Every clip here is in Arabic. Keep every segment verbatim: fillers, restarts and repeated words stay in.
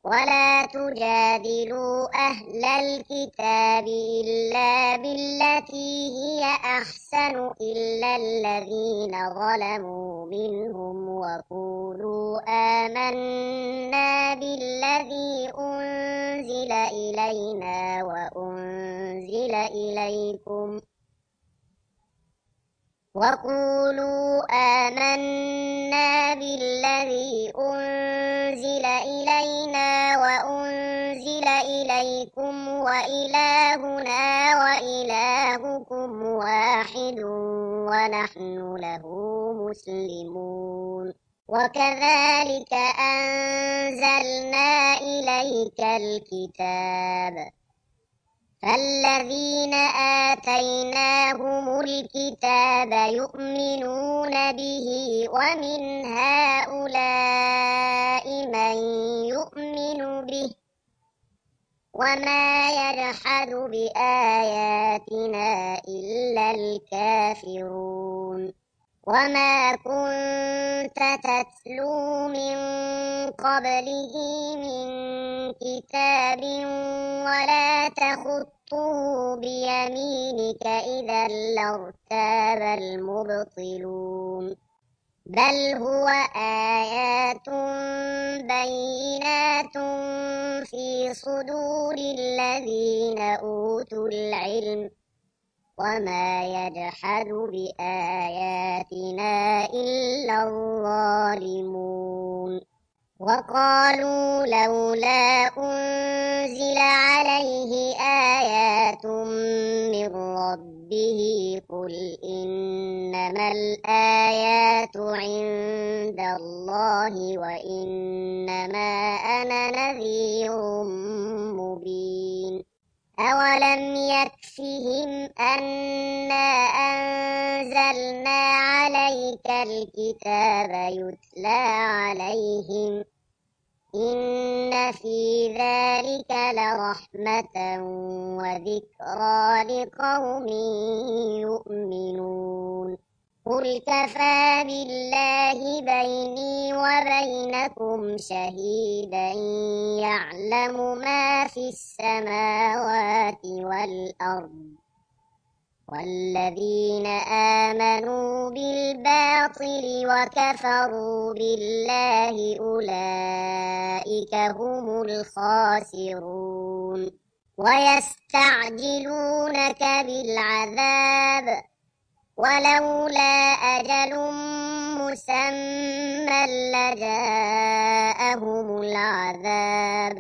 ولا تجادلوا أهل الكتاب إلا بالتي هي أحسن إلا الذين ظلموا منهم وقولوا آمنا بالذي أنزل إلينا وأنزل إليكم وقولوا آمنا بالذي أنزل إلينا وأنزل إليكم وإلهنا وإلهكم واحد ونحن له مسلمون وكذلك أنزلنا إليك الكتاب فالذين آتيناهم الكتاب يؤمنون به ومن هؤلاء من يؤمن به وما يجحد بآياتنا إلا الكافرون وما كنت تتلو من قبله من كتاب ولا تخطه بيمينك إذا لارتاب المبطلون بل هو آيات بينات في صدور الذين أوتوا العلم وما يجحد بآياتنا إلا الظالمون وقالوا لولا أنزل عليه آيات من ربه قل إنما الآيات عند الله وإنما أنا نذير مبين أولم يكفهم أنا أنزلنا عليك الكتاب يتلى عليهم إن في ذلك لرحمة وذكرى لقوم يؤمنون قل كفى بالله بيني وبينكم شهيدا يعلم ما في السماوات والأرض والذين آمنوا بالباطل وكفروا بالله أولئك هم الخاسرون ويستعجلونك بالعذاب ولولا أجل مسمى لجاءهم العذاب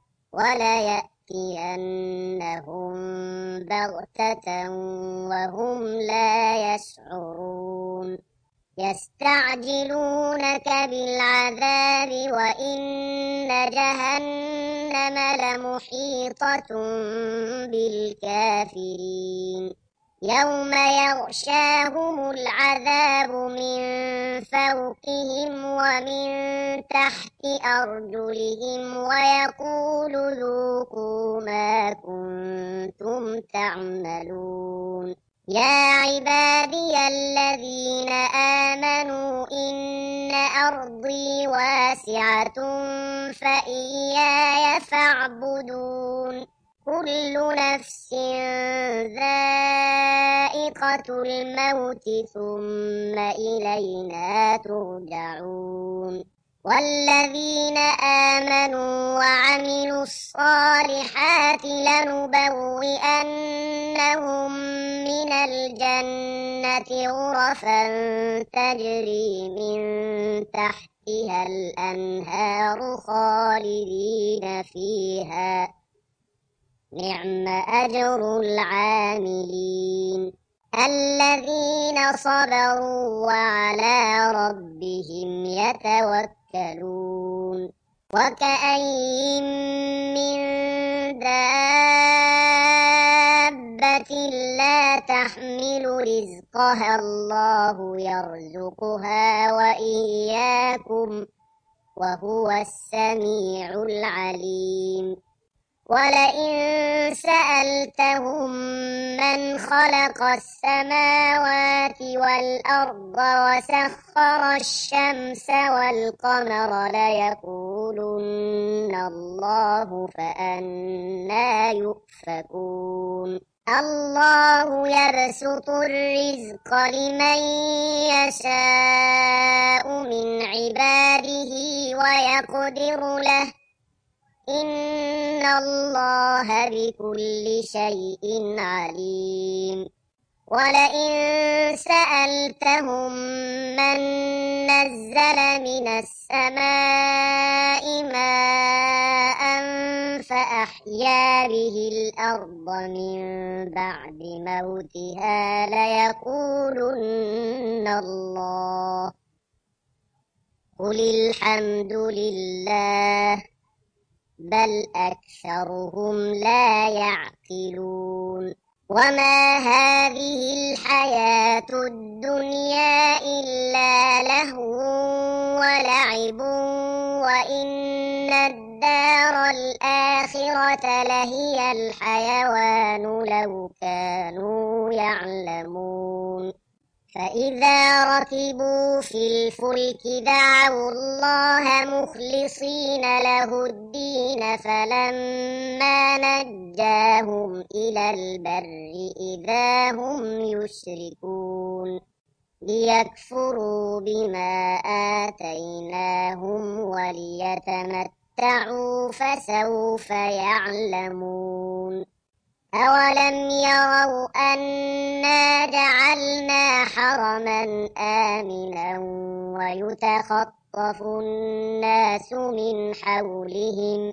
وليأتينهم بغتة وهم لا يشعرون يستعجلونك بالعذاب وإن جهنم لمحيطة بالكافرين يوم يغشاهم العذاب من فوقهم ومن تحت أرجلهم ويقول ذوقوا ما كنتم تعملون يا عبادي الذين آمنوا إن أرضي واسعة فإياي فاعبدون كل نفس ذائقة الموت ثم إلينا ترجعون والذين آمنوا وعملوا الصالحات لنبوئنهم من الجنة غرفا تجري من تحتها الأنهار خالدين فيها نعم أجر العاملين الذين صبروا وعلى ربهم يتوكلون وكأين من دابة لا تحمل رزقها الله يرزقها وإياكم وهو السميع العليم ولئن سألتهم من خلق السماوات والأرض وسخر الشمس والقمر ليقولن الله فأنى يؤفكون الله يبسط الرزق لمن يشاء من عباده ويقدر له إن الله بكل شيء عليم ولئن سألتهم من نزل من السماء ماء فأحيا به الأرض من بعد موتها ليقولن الله قل الحمد لله بل أكثرهم لا يعقلون وما هذه الحياة الدنيا إلا لهو ولعب وإن الدار الآخرة لهي الحيوان لو كانوا يعلمون فإذا ركبوا في الفلك دعوا الله مخلصين له الدين فلما نجاهم إلى البر إذا هم يشركون ليكفروا بما آتيناهم وليتمتعوا فسوف يعلمون أولم يروا أنا جعلنا حرما آمنا ويتخطف الناس من حولهم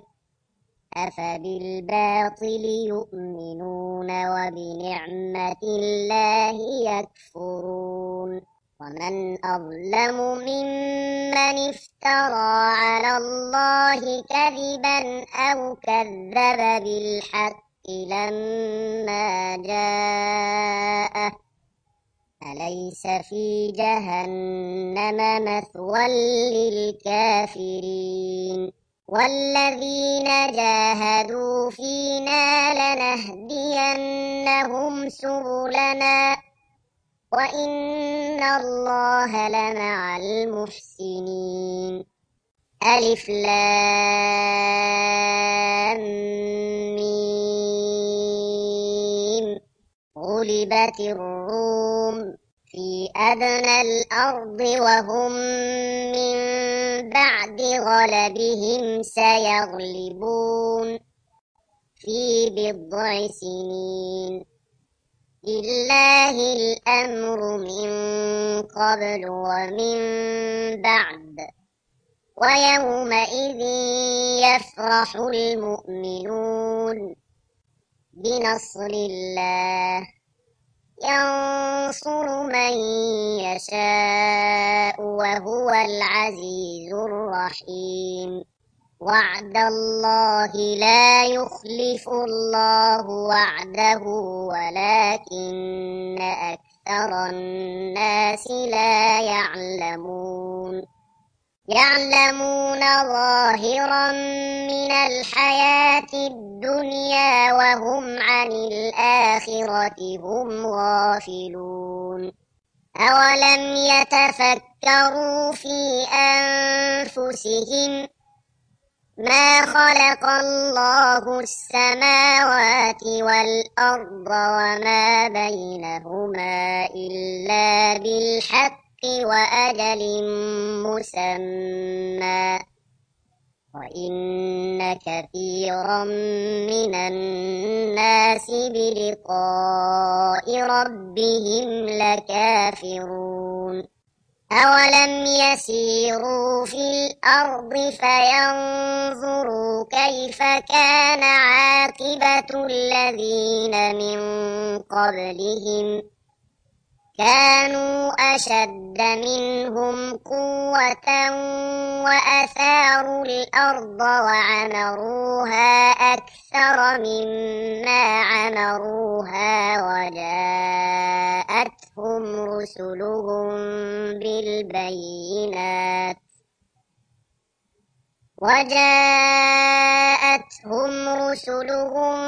أفبالباطل يؤمنون وبنعمة الله يكفرون ومن أظلم ممن افترى على الله كذبا أو كذب بالحق لما جاءه أليس في جهنم مثوى للكافرين والذين جاهدوا فينا لنهدينهم سبلنا وإن الله لمع المحسنين ألف لام ميم غلبت الروم في أدنى الأرض وهم من بعد غلبهم سيغلبون في بضع سنين لله الأمر من قبل ومن بعد ويومئذ يفرح المؤمنون بنصر الله ينصر من يشاء وهو العزيز الرحيم وعد الله لا يخلف الله وعده ولكن أكثر الناس لا يعلمون يعلمون ظاهرا من الحياة الدنيا وهم عن الآخرة هم غافلون أولم يتفكروا في أنفسهم ما خلق الله السماوات والأرض وما بينهما إلا بالحق وأجل مسمى وإن كثيرا من الناس بلقاء ربهم لكافرون أولم يسيروا في الأرض فينظروا كيف كان عاقبة الذين من قبلهم كانوا أشد منهم قوة وأثاروا الأرض وعمروها أكثر مما عمروها وجاءتهم رسلهم بالبينات وجاءتهم رسلهم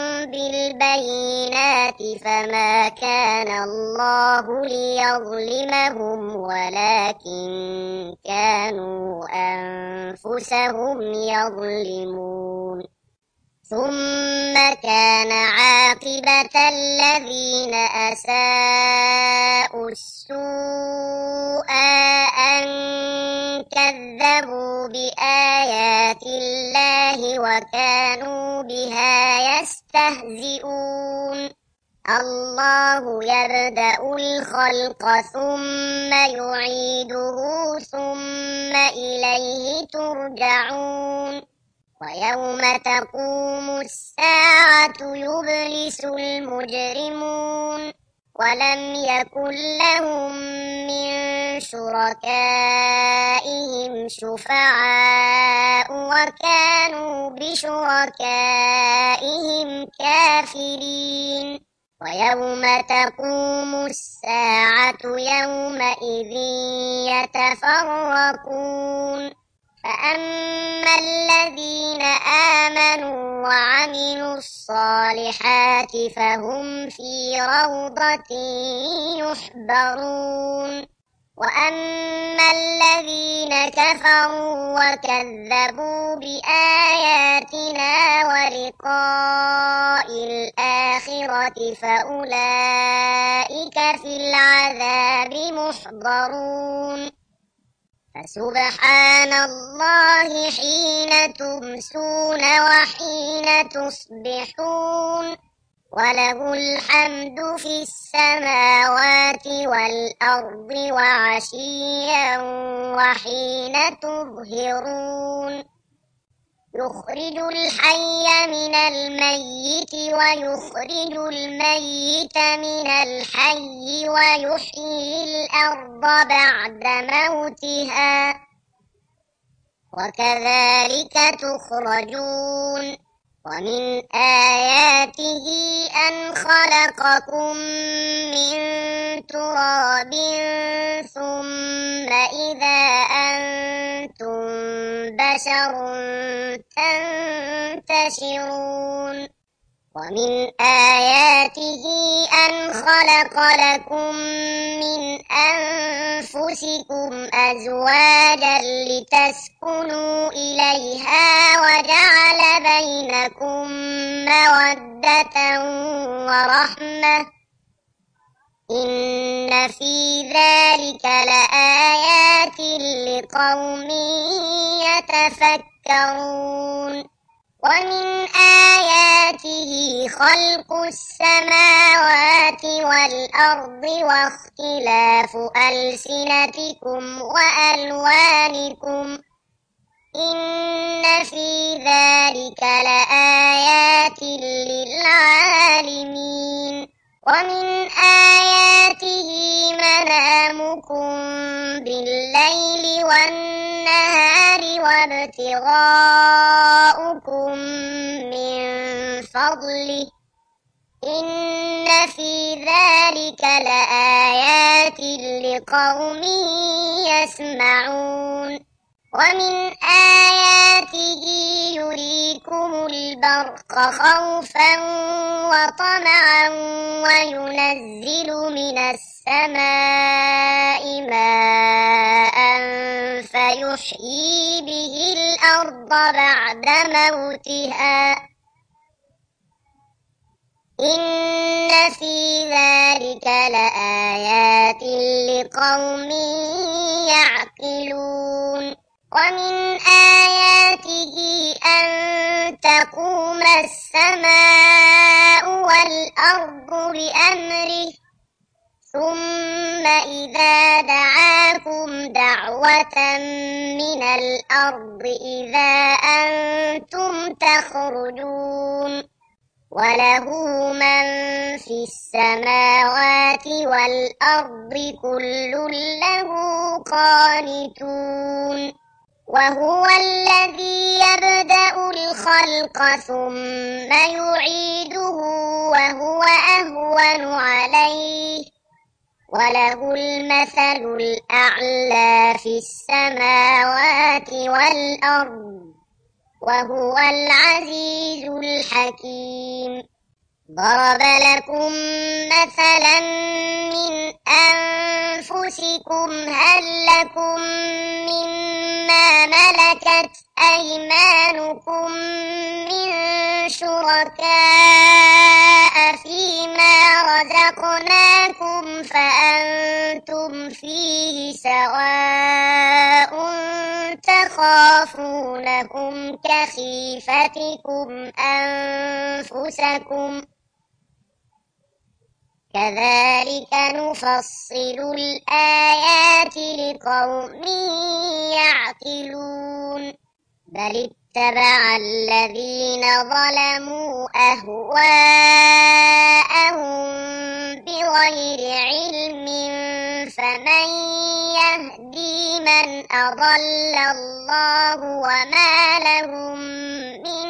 بالبينات فما كان الله ليظلمهم ولكن كانوا أنفسهم يظلمون ثم كان عاقبة الذين أساءوا السوء أن كذبوا بآيات الله وكانوا بها يستهزئون الله يبدأ الخلق ثم يعيده ثم إليه ترجعون ويوم تقوم الساعة يبلس المجرمون ولم يكن لهم من شركائهم شفعاء وكانوا بشركائهم كافرين ويوم تقوم الساعة يومئذ يتفرقون فأما الذين آمنوا وعملوا الصالحات فهم في روضة يحبرون وأما الذين كفروا وكذبوا بآياتنا ولقاء الآخرة فأولئك في العذاب محضرون فسبحان الله حين تمسون وحين تصبحون وله الحمد في السماوات والأرض وعشيا وحين تظهرون يخرج الحي من الميت ويخرج الميت من الحي ويحيي الأرض بعد موتها وكذلك تخرجون ومن آياته أن خلقكم من تراب ثم إذا أنتم بشر تنتشرون ومن آياته أن خلق لكم من أنفسكم أزواجا لتسكنوا إليها وجعل بينكم مودة ورحمة إن في ذلك لآيات لقوم يتفكرون ومن آياته خلق السماوات والأرض واختلاف ألسنتكم وألوانكم إن في ذلك لآيات للعالمين ومن آياته منامكم بالليل والنهار وابتغاؤكم من فضله إن في ذلك لآيات لقوم يسمعون ومن آياته يريكم البرق خوفا وطمعا وينزل من السماء ماء فيحيي به الأرض بعد موتها إن في ذلك لآيات لقوم يعقلون ومن آياته أن تقوم السماء والأرض بأمره ثم إذا دعاكم دعوة من الأرض إذا أنتم تخرجون وله من في السماوات والأرض كل له قانتون وهو الذي يبدأ الخلق ثم يعيده وهو أهون عليه وله المثل الأعلى في السماوات والأرض وهو العزيز الحكيم. ضرب لكم مثلا من أنفسكم هل لكم مما ملكت أيمانكم من شركاء فيما رزقناكم فأنتم فيه سواء تخافونهم كخيفتكم أنفسكم كذلك نفصل الآيات لقوم يعقلون. بل اتبع الذين ظلموا أهواءهم بغير علم فمن يهدي من أضل الله وما لهم من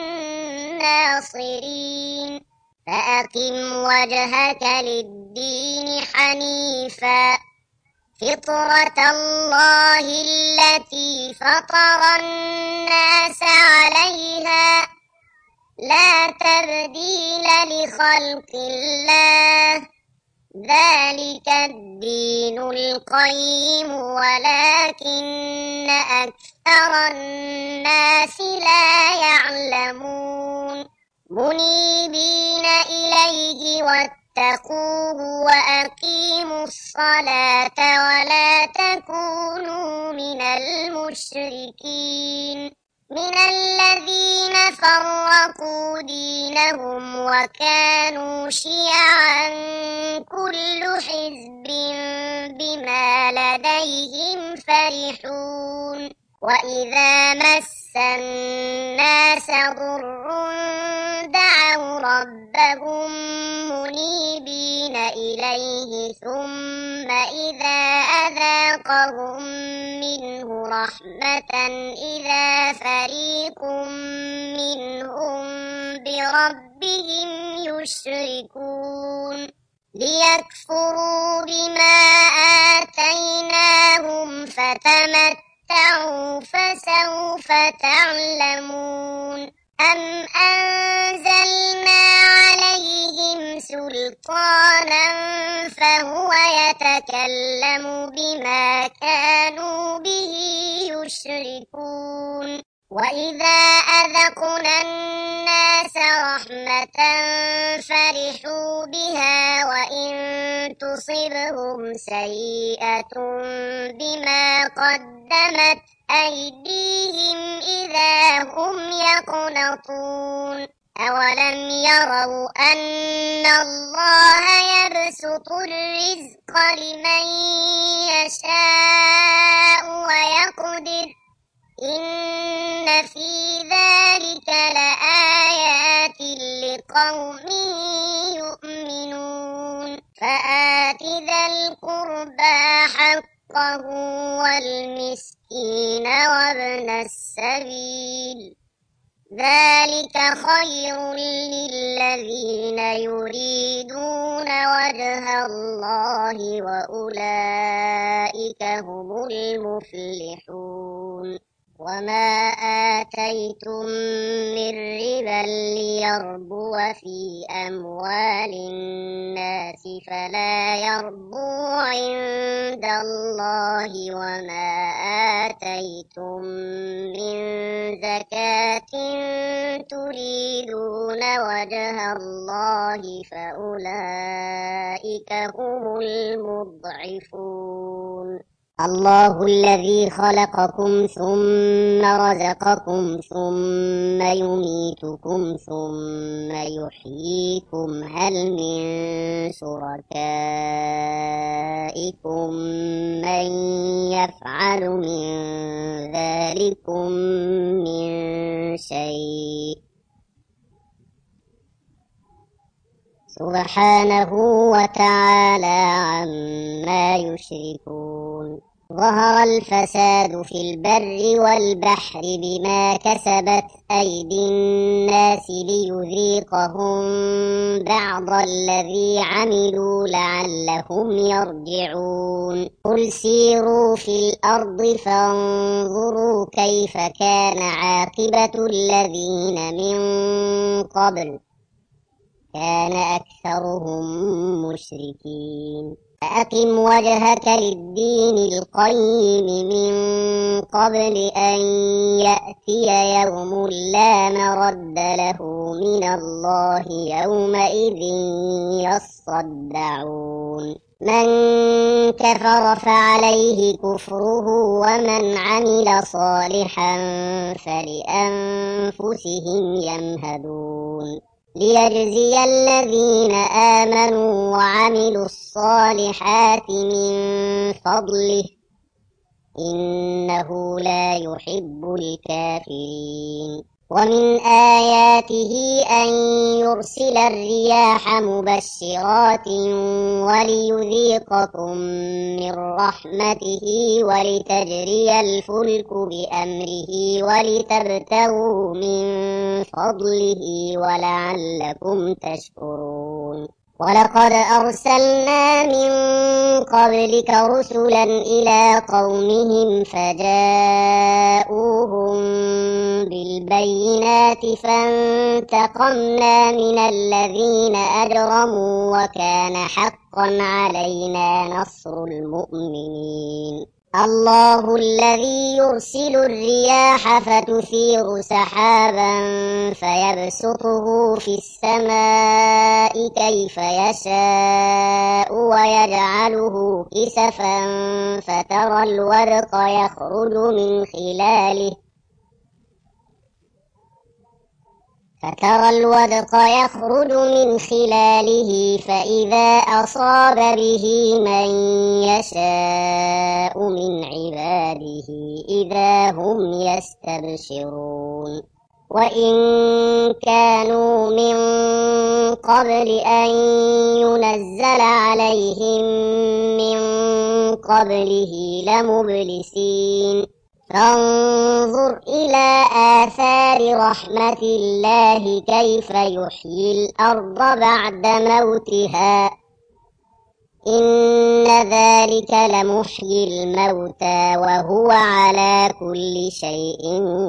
ناصرين. فأقم وجهك للدين حنيفا فطرة الله التي فطر الناس عليها لا تبديل لخلق الله ذلك الدين القيم ولكن أكثر الناس لا يعلمون. منيبين إليه واتقوه وأقيموا الصلاة ولا تكونوا من المشركين من الذين فرقوا دينهم وكانوا شيعا كل حزب بما لديهم فرحون. وإذا مس الناس ضر دعوا ربهم منيبين إليه ثم إذا أذاقهم منه رحمة إذا فريق منهم بربهم يشركون. ليكفروا بما آتيناهم فتمتعوا فسوف تعلمون. أم أنزلنا عليهم سلطانا فهو يتكلم بما كانوا به يشركون. وإذا أذقنا الناس رحمة فرحوا بها وإن تصبهم سيئة بما قدمت أيديهم إذا هم يقنطون. أولم يروا أن الله يبسط الرزق لمن يشاء ويقدر إن في ذلك لآيات لقوم يؤمنون. فآت ذا القربى حقه والمسكين وابن السبيل ذلك خير للذين يريدون وجه الله وأولئك هم المفلحون. وما آتيتم من ربا ليربو في أموال الناس فلا يربو عند الله وما آتيتم من زكاة تريدون وجه الله فأولئك هم المضعفون. الله الذي خلقكم ثم رزقكم ثم يميتكم ثم يحييكم هل من شركائكم من يفعل من ذلكم من شيء سبحانه وتعالى عما يشركون. ظهر الفساد في البر والبحر بما كسبت أيدي الناس ليذيقهم بعض الذي عملوا لعلهم يرجعون قل سيروا في الأرض فانظروا كيف كان عاقبة الذين من قبل كان أكثرهم مشركين فأقم وجهك للدين القيم من قبل أن يأتي يوم لا مرد له من الله يومئذ يصدعون من كفر فعليه كفره ومن عمل صالحا فلأنفسهم يمهدون ليجزي الذين آمنوا وعملوا الصالحات من فضله إنه لا يحب الكافرين ومن آياته أن يرسل الرياح مبشرات وليذيقكم من رحمته ولتجري الفلك بأمره ولتبتغوا من فضله ولعلكم تشكرون ولقد أرسلنا من قبلك رسلا إلى قومهم فجاءوهم بالبينات فانتقمنا من الذين أجرموا وكان حقا علينا نصر المؤمنين الله الذي يرسل الرياح فتثير سحابا فيبسطه في السماء كيف يشاء ويجعله كسفا فترى الورق يخرج من خلاله فترى الودق يخرج من خلاله فإذا أصاب به من يشاء من عباده إذا هم يستبشرون وإن كانوا من قبل أن ينزل عليهم من قبله لمبلسين فانظر إلى آثار رحمة الله كيف يحيي الأرض بعد موتها إن ذلك لمحيي الموتى وهو على كل شيء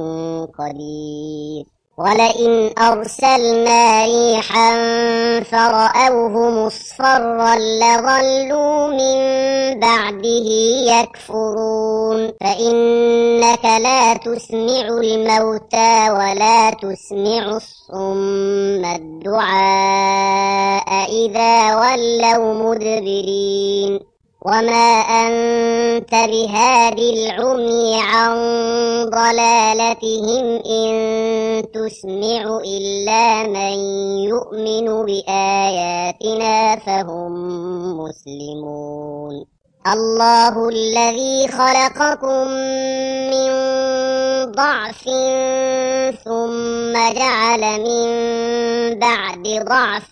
قدير ولئن أرسلنا ريحا فرأوه مصفرا لظلوا من بعده يكفرون فإنك لا تسمع الموتى ولا تسمع الصم الدعاء إذا ولوا مدبرين وما أنت بهادي العمي عن ضلالتهم إن تسمع إلا من يؤمن بآياتنا فهم مسلمون الله الذي خلقكم من ضعف ثم جعل من بعد ضعف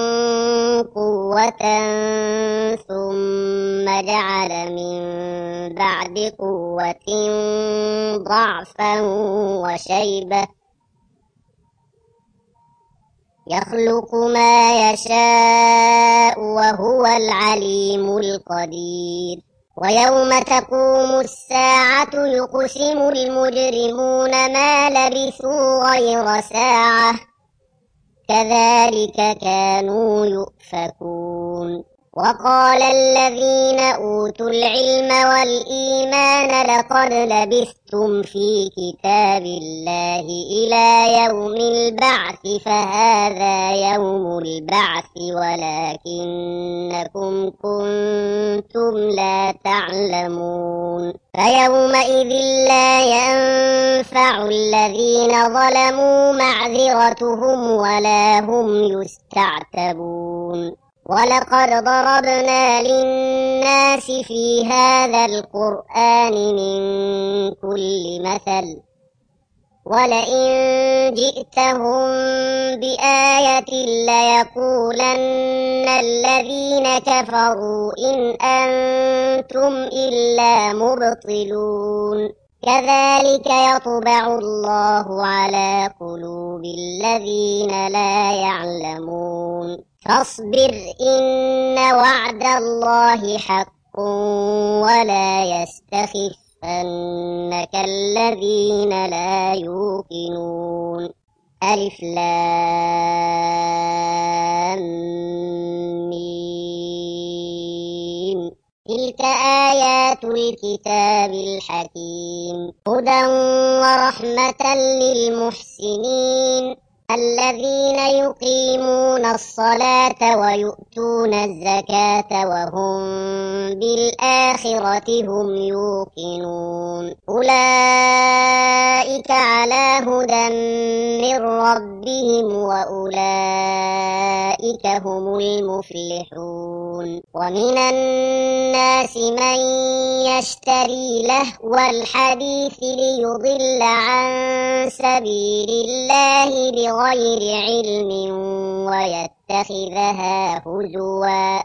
قوة ثم جعل من بعد قوة ضعفا وشيبة يخلق ما يشاء وهو العليم القدير ويوم تقوم الساعة يقسم المجرمون ما لبثوا غير ساعة كذلك كانوا يؤفكون وقال الذين أوتوا العلم والإيمان لقد لبثتم في كتاب الله إلى يوم البعث فهذا يوم البعث ولكنكم كنتم لا تعلمون فيومئذ لا ينفع الذين ظلموا معذرتهم ولا هم يستعتبون ولقد ضربنا للناس في هذا القرآن من كل مثل ولئن جئتهم بآية ليقولن الذين كفروا إن أنتم إلا مبطلون كذلك يطبع الله على قلوب الذين لا يعلمون فاصبر إن وعد الله حق ولا يستخف أنك الذين لا يوقنون ألف لام ميم تلك آيات الكتاب الحكيم هدى ورحمة للمحسنين الذين يقيمون الصلاة ويؤتون الزكاة وهم بالآخرة هم يوقنون أولئك على هدى من ربهم وأولئك هم المفلحون ومن الناس من يشتري لهو الحديث ليضل عن سبيل الله بغير علم ويتخذها هزوا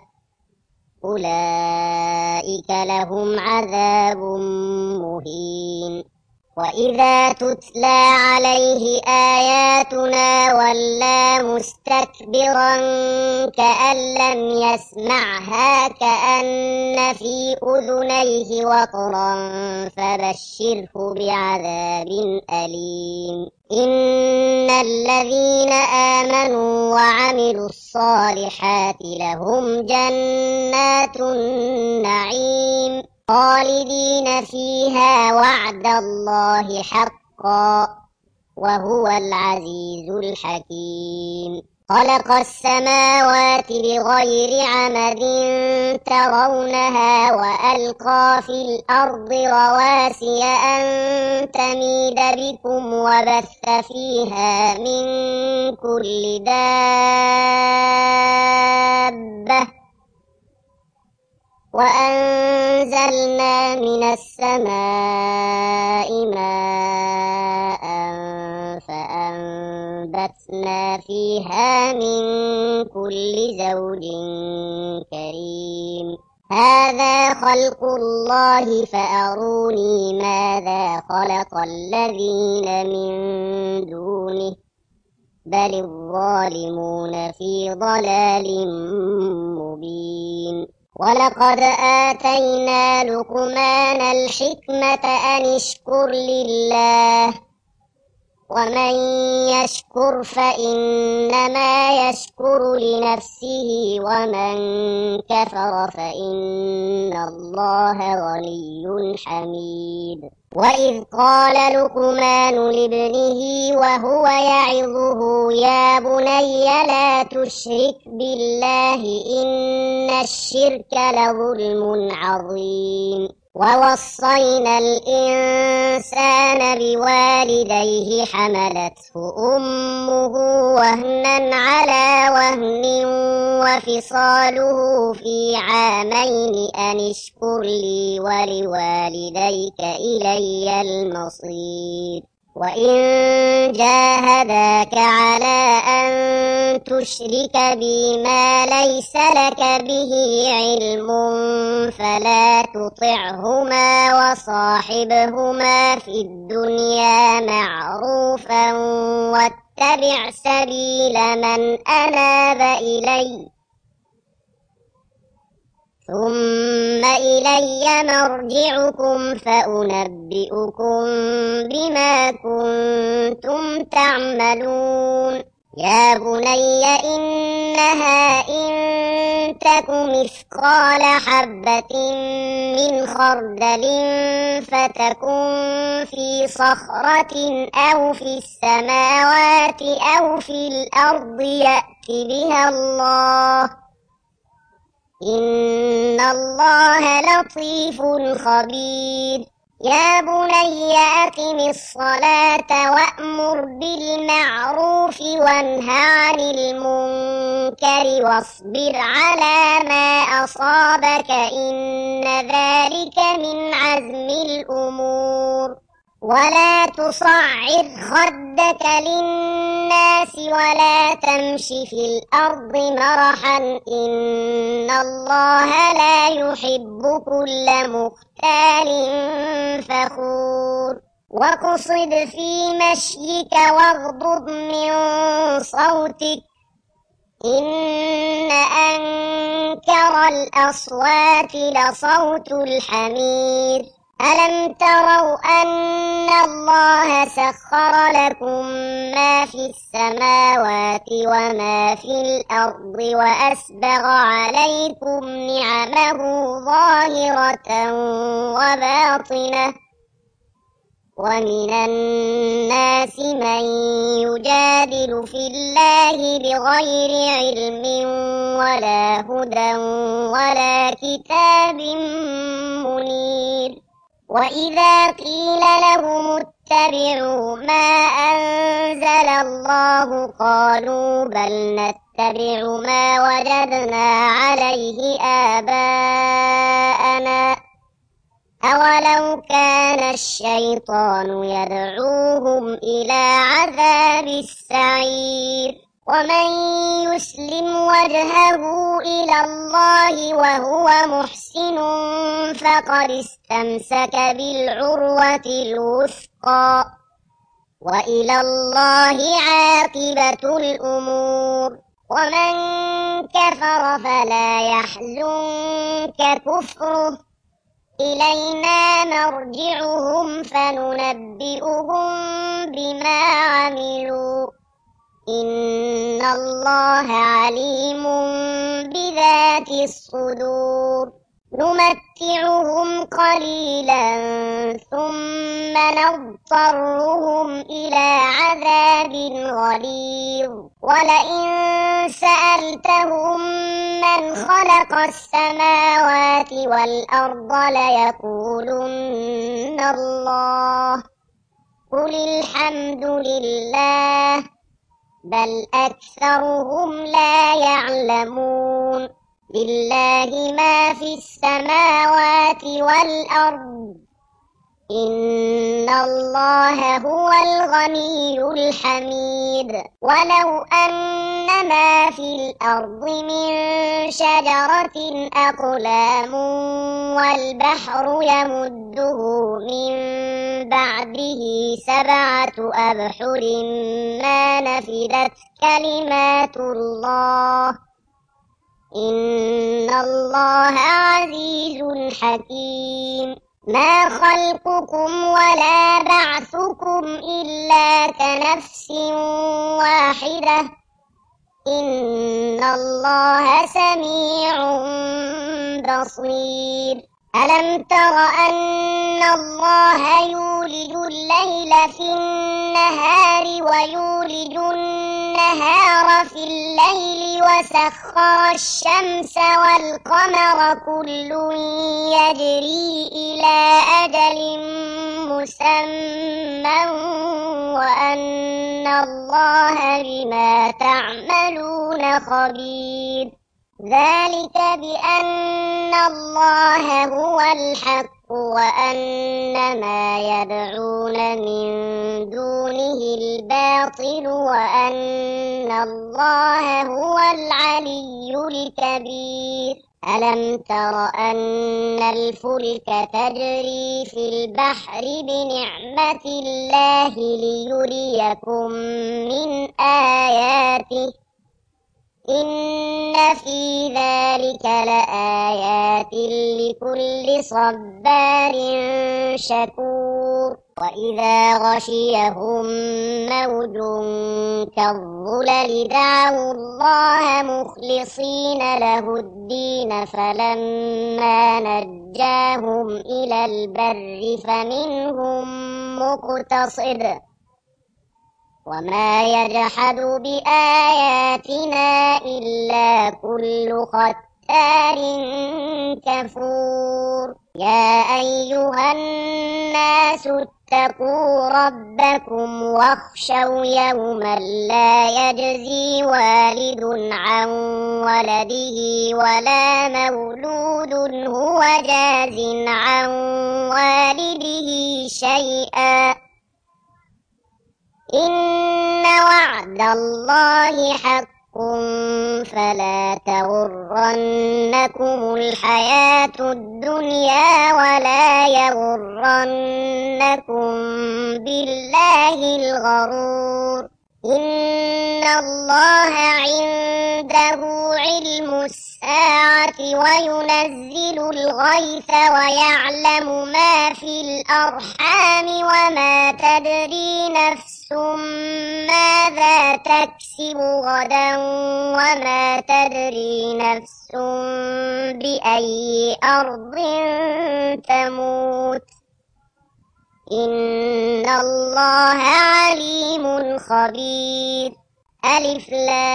أولئك لهم عذاب مهين وإذا تتلى عليه آياتنا ولى مستكبرا كأن لم يسمعها كأن في أذنيه وقرا فبشره بعذاب أليم إن الذين آمنوا وعملوا الصالحات لهم جنات النعيم خالدين فيها وعد الله حقا وهو العزيز الحكيم خلق السماوات بغير عمد ترونها وألقى في الأرض رواسي أن تميد بكم وبث فيها من كل دابة وأنزلنا من السماء ماء فأنبتنا فيها من كل زوج كريم هذا خلق الله فأروني ماذا خلق الذين من دونه بل الظالمون في ضلال مبين ولقد آتينا لقمان الحكمة أن اشكر لله ومن يشكر فإنما يشكر لنفسه ومن كفر فإن الله غني حميد وإذ قال لقمان لابنه وهو يعظه يا بني لا تشرك بالله إن الشرك لظلم عظيم ووصينا الإنسان بوالديه حملته أمه وهنا على وهن وفصاله في عامين أن اشكر لي ولوالديك إلي المصير وإن جاهداك على أن تشرك بي ما ليس لك به علم فلا تطعهما وصاحبهما في الدنيا معروفا واتبع سبيل من أناب إلي ثم إلي مرجعكم فأنبئكم بما كنتم تعملون يا بني إنها إن تك مثقال حبة من خردل فتكن في صخرة أو في السماوات أو في الأرض يأت بها الله إن الله لطيف خبير يا بني أقم الصلاة وأمر بالمعروف وانه عن المنكر واصبر على ما أصابك إن ذلك من عزم الأمور ولا تصعر خدك للناس ولا تمش في الأرض مرحا إن الله لا يحب كل مختال فخور واقصد في مشيك واغضض من صوتك إن أنكر الأصوات لصوت الحمير ألم تروا أن الله سخر لكم ما في السماوات وما في الأرض وأسبغ عليكم نعمه ظاهرة وباطنة ومن الناس من يجادل في الله بغير علم ولا هدى ولا كتاب منير وإذا قيل لهم اتبعوا ما أنزل الله قالوا بل نتبع ما وجدنا عليه آباءنا أولو كان الشيطان يدعوهم إلى عذاب السعير ومن يسلم وجهه إلى الله وهو محسن فقد استمسك بالعروة الوثقى وإلى الله عاقبة الأمور ومن كفر فلا يحزنك كفره إلينا مرجعهم فننبئهم بما عملوا إن الله عليم بذات الصدور نمتعهم قليلا ثم نضطرهم إلى عذاب غليظ ولئن سألتهم من خلق السماوات والأرض ليقولن الله قل الحمد لله بل أكثرهم لا يعلمون لله ما في السماوات والأرض إن الله هو الغني الحميد ولو أن ما في الأرض من شجرة أقلام والبحر يمده من بعده سبعة أبحر ما نفدت كلمات الله إن الله عزيز حكيم ما خلقكم ولا بعثكم إلا كنفس واحدة إن الله سميع بصير ألم تر أن الله يولج الليل في النهار ويولج النهار في الليل وسخر الشمس والقمر كل يجري إلى أجل مسمى وأن الله بما تعملون خبير ذلك بأن الله هو الحق وأن ما يدعون من دونه الباطل وأن الله هو العلي الكبير ألم تر أن الفلك تجري في البحر بنعمة الله ليريكم من آياته إن في ذلك لآيات لكل صبار شكور وإذا غشيهم موج كالظلل دعوا الله مخلصين له الدين فلما نجاهم إلى البر فمنهم مقتصد وما يجحد بآياتنا إلا كل ختار كفور يا أيها الناس اتقوا ربكم واخشوا يوما لا يجزي والد عن ولده ولا مولود هو جاز عن والده شيئا إن وعد الله حق فلا تغرنكم الحياة الدنيا ولا يغرنكم بالله الغرور إن الله عنده علم الساعة وينزل الغيث ويعلم ما في الأرحام وما تدري نفس ماذا تكسب غدا وما تدري نفس بأي أرض تموت إن الله عليم خبير ألف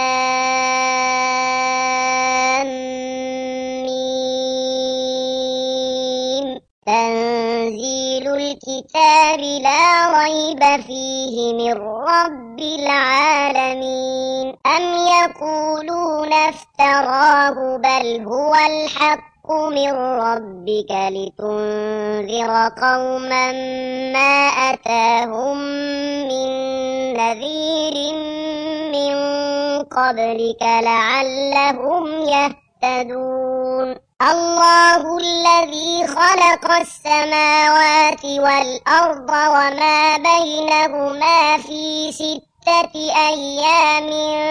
لام ميم تنزيل الكتاب لا ريب فيه من رب العالمين أم يقولون افتراه بل هو الحق من ربك لتنذر قوما ما أتاهم من نذير من قبلك لعلهم يهتدون الله الذي خلق السماوات والأرض وما بينهما في ستة أيام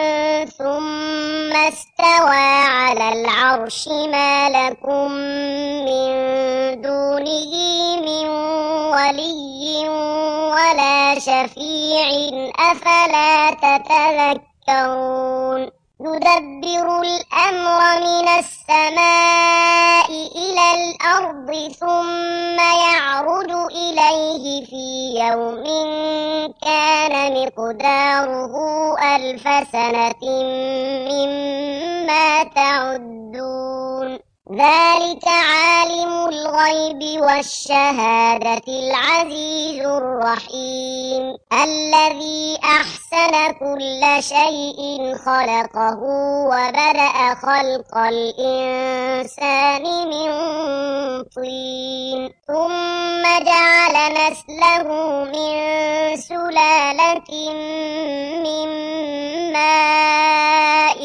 ثم استوى على العرش ما لكم من دونه من ولي ولا شفيع أفلا تتذكرون يدبر الأمر من السماء إلى الأرض ثم يعرج إليه في يوم كان مقداره ألف سنة مما تعدون ذلك عالم الغيب والشهادة العزيز الرحيم الذي أحسن كل شيء خلقه وبدأ خلق الإنسان من طين ثم جعل نسله من سلالة من ماء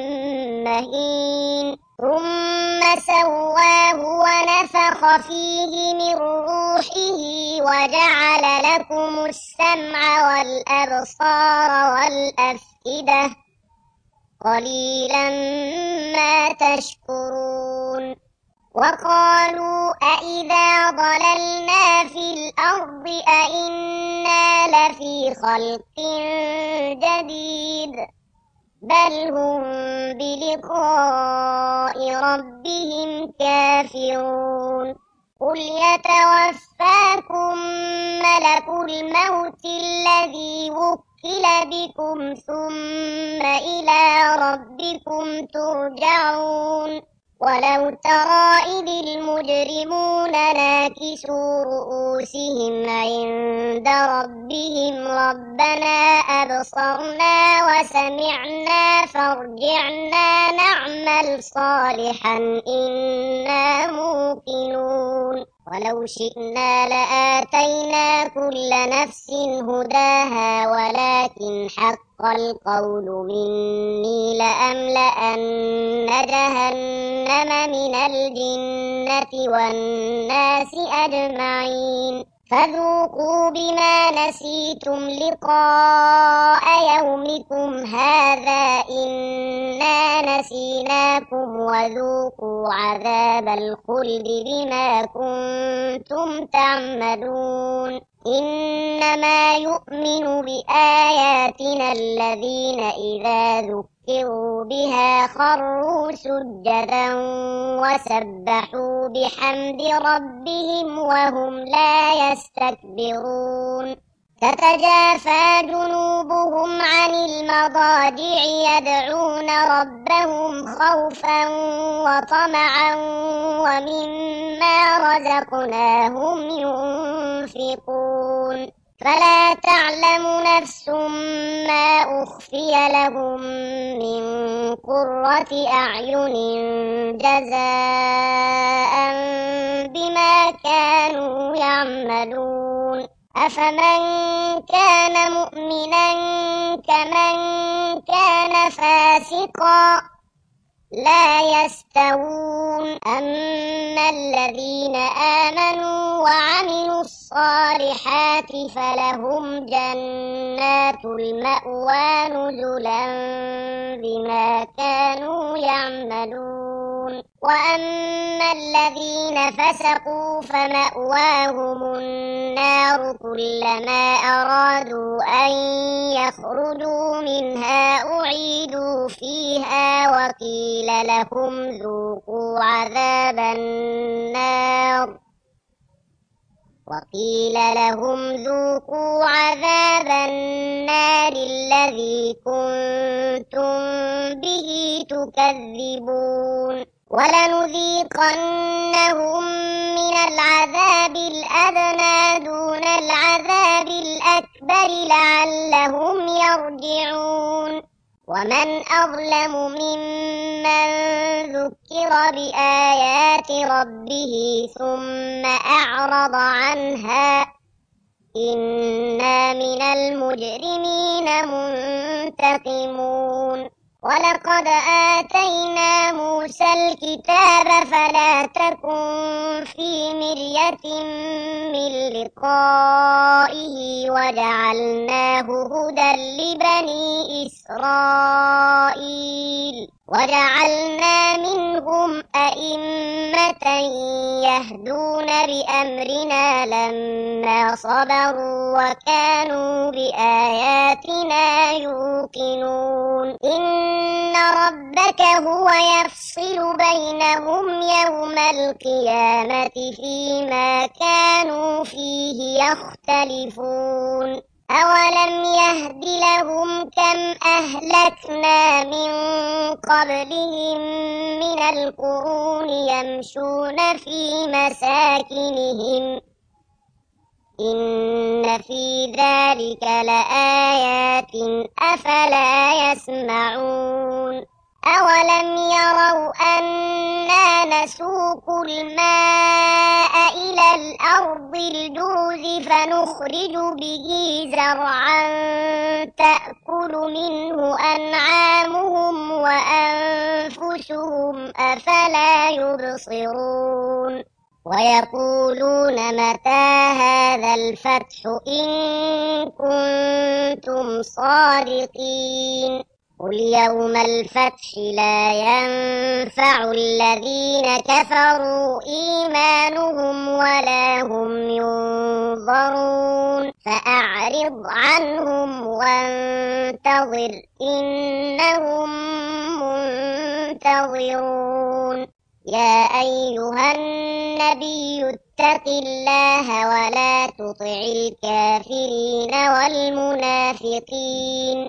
مهين ثم سواه ونفخ فيه من روحه وجعل لكم السمع والأبصار والأفئدة قليلا ما تشكرون وقالوا أإذا ضللنا في الأرض أإنا لفي خلق جديد بل هم بلقاء ربهم كافرون قل يتوفاكم ملك الموت الذي وكل بكم ثم إلى ربكم ترجعون ولو ترى إذ المجرمون ناكسوا رؤوسهم عند ربهم ربنا أبصرنا وسمعنا فارجعنا نعمل صالحا إنا موقنون ولو شئنا لآتينا كل نفس هداها ولكن حق القول مني لأملأن جهنم من الجنة والناس أجمعين فذوقوا بما نسيتم لقاء يومكم هذا إنا نسيناكم وذوقوا عذاب الخلد بما كنتم تعملون إنما يؤمن بآياتنا الذين إذا ذكروا بها خروا سجدا وسبحوا بحمد ربهم وهم لا يستكبرون تتجافى جنوبهم عن المضاجع يدعون ربهم خوفا وطمعا ومما رزقناهم ينفقون فلا تعلم نفس ما أخفي لهم من قرة أعين جزاء بما كانوا يعملون أفمن كان مؤمنا كمن كان فاسقا لا يستوون أما الذين آمنوا وعملوا الصالحات فلهم جنات المأوى نزلا بما كانوا يعملون وأما الذين فسقوا فمأواهم النار كلما أرادوا أن يخرجوا منها أعيدوا فيها وقيل لهم ذوقوا عذاب النار وقيل لهم ذوقوا عذاب النار الذي كنتم به تكذبون ولنذيقنهم من العذاب الأدنى دون العذاب الأكبر لعلهم يرجعون ومن أظلم ممن ذكر بآيات ربه ثم أعرض عنها إنا من المجرمين منتقمون ولقد آتينا موسى الكتاب فلا تكن في مرية من لقائه وجعلناه هدى لبني إسرائيل وجعلنا منهم أئمة يهدون بأمرنا لما صبروا وكانوا بآياتنا يوقنون إن ربك هو يفصل بينهم يوم القيامة فيما كانوا فيه يختلفون أولم يهد لهم كم أهلكنا من قبلهم من القرون يمشون في مساكنهم إن في ذلك لآيات أفلا يسمعون أولم يروا أنا نسوق الماء إلى الأرض الجرز فنخرج به زرعا تأكل منه أنعامهم وأنفسهم أفلا يبصرون ويقولون متى هذا الفتح إن كنتم صادقين قل يوم الفتح لا ينفع الذين كفروا إيمانهم ولا هم ينظرون فأعرض عنهم وانتظر إنهم منتظرون يا أيها النبي اتق الله ولا تطع الكافرين والمنافقين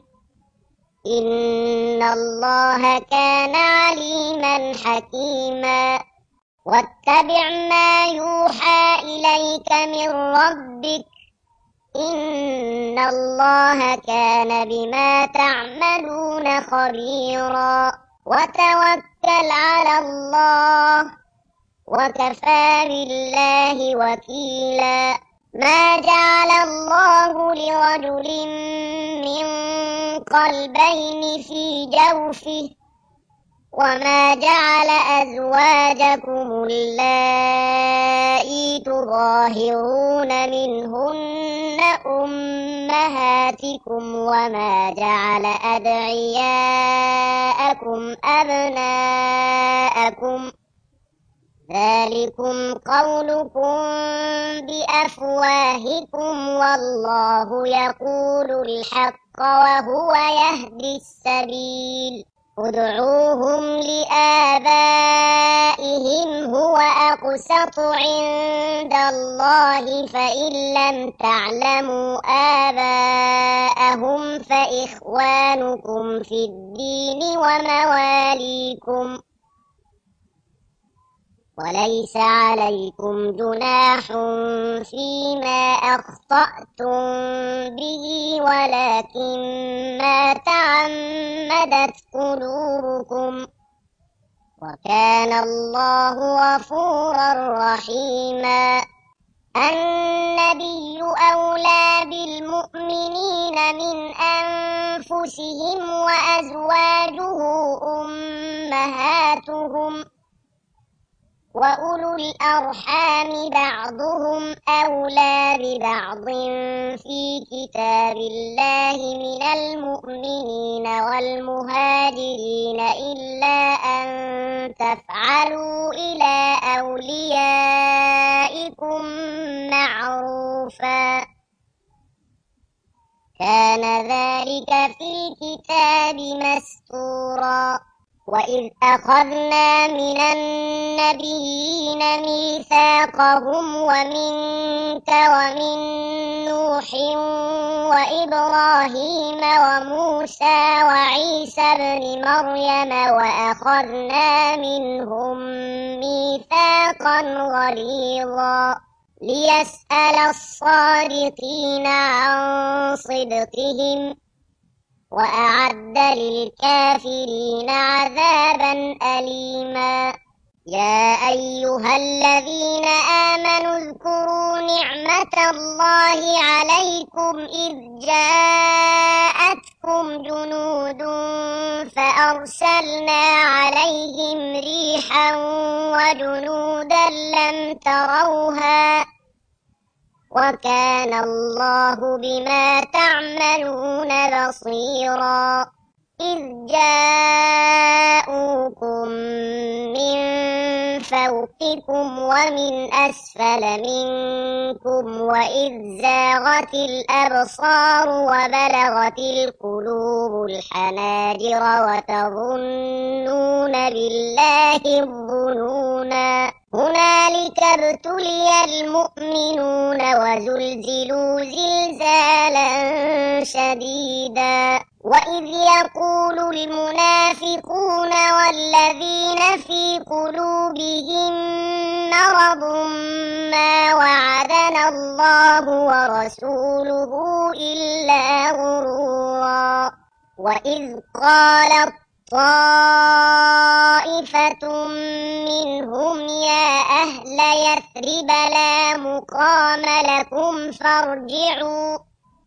إن الله كان عليما حكيما واتبع ما يوحى إليك من ربك إن الله كان بما تعملون خبيرا وتوكل على الله وكفى بالله وكيلا ما جعل الله لرجل من قلبين في جوفه وما جعل أزواجكم اللائي تظاهرون منهن أمهاتكم وما جعل أدعياءكم أبناءكم ذلكم قولكم بأفواهكم والله يقول الحق وهو يهدي السبيل ادعوهم لآبائهم هو أقسط عند الله فإن لم تعلموا آباءهم فإخوانكم في الدين ومواليكم وليس عليكم جناح فيما أخطأتم به ولكن ما تعمدت قلوبكم وكان الله غفورا رحيما النبي أولى بالمؤمنين من أنفسهم وأزواجه أمهاتهم وأولو الأرحام بعضهم أولى ببعض في كتاب الله من المؤمنين والمهاجرين إلا أن تفعلوا إلى أوليائكم معروفا كان ذلك في الكتاب مسطورا وإذ أخذنا من النبيين ميثاقهم ومنك ومن نوح وإبراهيم وموسى وعيسى ابن مريم وأخذنا منهم ميثاقا غليظا ليسأل الصادقين عن صدقهم وأعد للكافرين عذابا أليما يا أيها الذين آمنوا اذكروا نعمة الله عليكم إذ جاءتكم جنود فأرسلنا عليهم ريحا وجنودا لم تروها وكان الله بما تعملون بصيرا إذ جاءوكم من فوقكم ومن أسفل منكم وإذ زاغت الأبصار وبلغت القلوب الحناجر وتظنون بالله الظنونا هنالك ابتلي المؤمنون وزلزلوا زلزالا شديدا وإذ يقول المنافقون والذين في قلوبهم مرض ما وعدنا الله ورسوله إلا غرورا وإذ قالت طائفة منهم يا أهل يثرب لا مقام لكم فارجعوا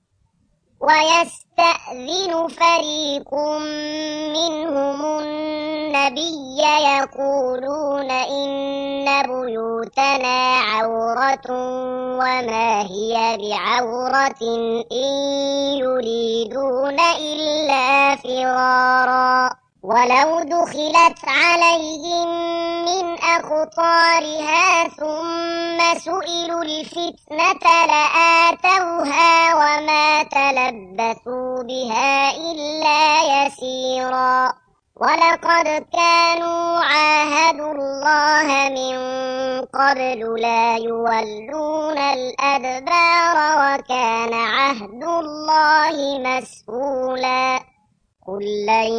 ويستأذن فريق منهم النبي يقولون إن بيوتنا عورة وما هي بعورة إن يريدون إلا فرارا ولو دخلت عليهم من أقطارها ثم سئلوا الفتنة لآتوها وما تلبثوا بها إلا يسيرا ولقد كانوا عاهدوا الله من قبل لا يولون الأدبار وكان عهد الله مسؤولا قل لن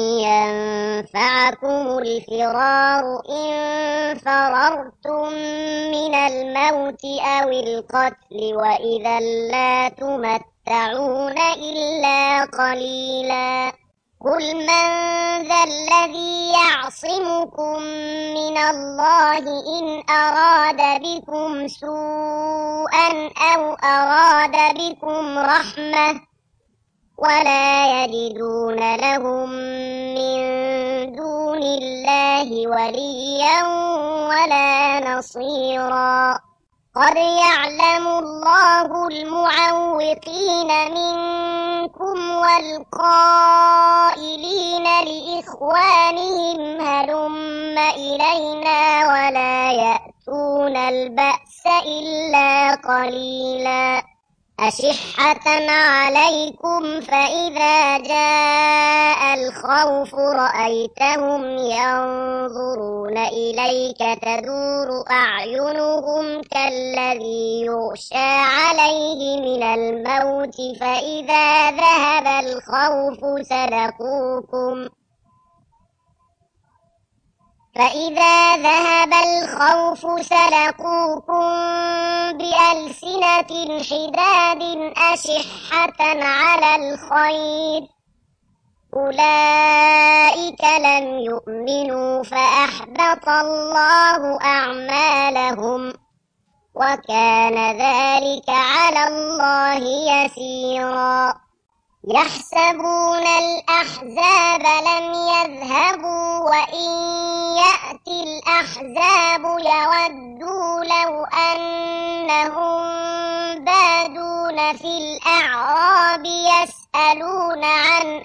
ينفعكم الفرار إن فررتم من الموت أو القتل وإذا لا تمتعون إلا قليلا قل من ذا الذي يعصمكم من الله إن أراد بكم سوءا أو أراد بكم رحمة ولا يجدون لهم من دون الله وليا ولا نصيرا قد يعلم الله المعوقين منكم والقائلين لإخوانهم هلم إلينا ولا يأتون البأس إلا قليلا أشحة عليكم فإذا جاء الخوف رأيتهم ينظرون إليك تدور أعينهم كالذي يغشى عليه من الموت فإذا ذهب الخوف سلقوكم فإذا ذهب الخوف سلقوكم بألسنة حداد أشحة على الخير أولئك لم يؤمنوا فأحبط الله أعمالهم وكان ذلك على الله يسيرا. يحسبون الأحزاب لم يذهبوا وإن يأتي الأحزاب يودوا لو أنهم بادون في الأعراب يسألون عن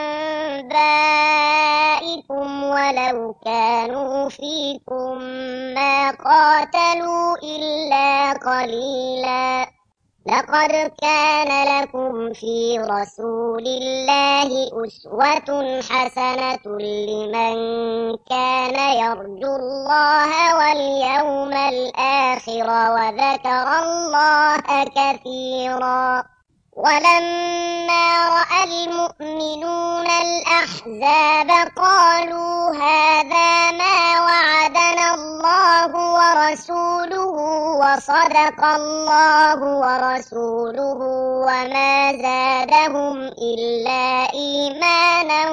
أنبائكم ولو كانوا فيكم ما قاتلوا إلا قليلا. لقد كان لكم في رسول الله أسوة حسنة لمن كان يرجو الله واليوم الآخر وذكر الله كثيرا. ولما رأى المؤمنون الأحزاب قالوا هذا ما وعدنا الله ورسوله وصدق الله ورسوله وما زادهم إلا إيمانا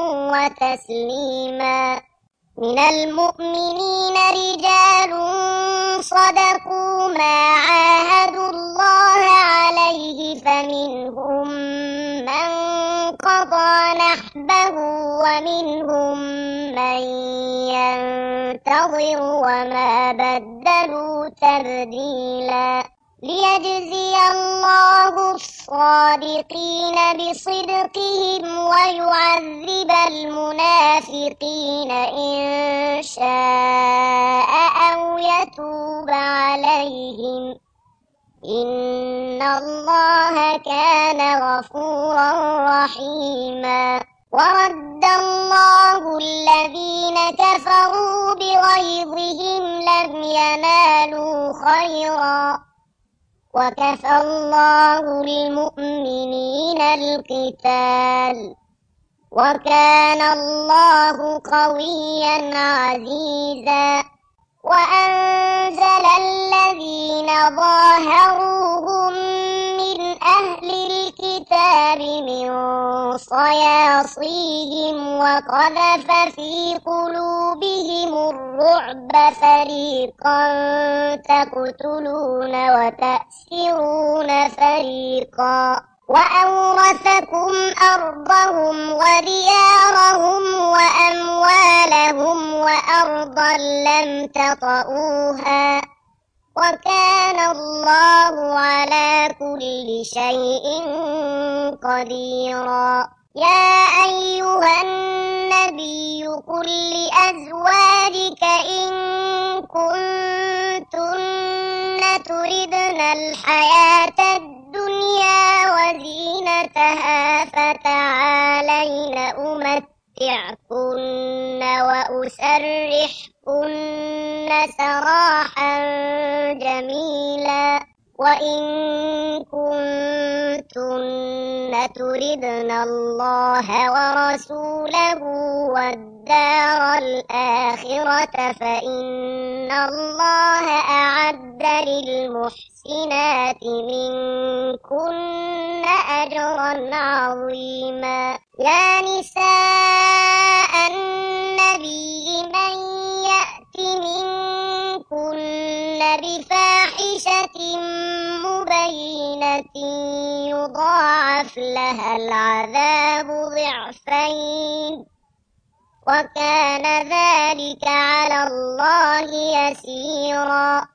وتسليما. من المؤمنين رجال صدقوا ما عاهدوا الله عليه فمنهم من قضى نحبه ومنهم من ينتظر وما بدلوا تبديلا. ليجزي الله الصادقين بصدقهم ويعذب المنافقين إن شاء أو يتوب عليهم إن الله كان غفورا رحيما. ورد الله الذين كفروا بغيظهم لم ينالوا خيرا وكفى الله المؤمنين القتال وكان الله قويا عزيزا. وأنزل الذين ظاهروهم من أهل الكتاب من صياصيهم وقذف في قلوبهم الرعب فريقا تقتلون وتأسرون فريقا. وأورثكم أرضهم وديارهم وأموالهم وأرضا لم تطئوها وكان الله على كل شيء قديرا. يا أيها النبي قل لأزواجك إن كنتن تردن الحياة الدنيا وزينتها فتعالين أمتعكن وأسرحكن سراحا جميلا. وإن كنتن تردن الله ورسوله والدار الآخرة فإن الله أعد للمحسنات منكن أجرا عظيما. يا نساء النبي من يأت منكن بفاحشة مبينة يضاعف لها العذاب ضعفين وكان ذلك على الله يسيرا.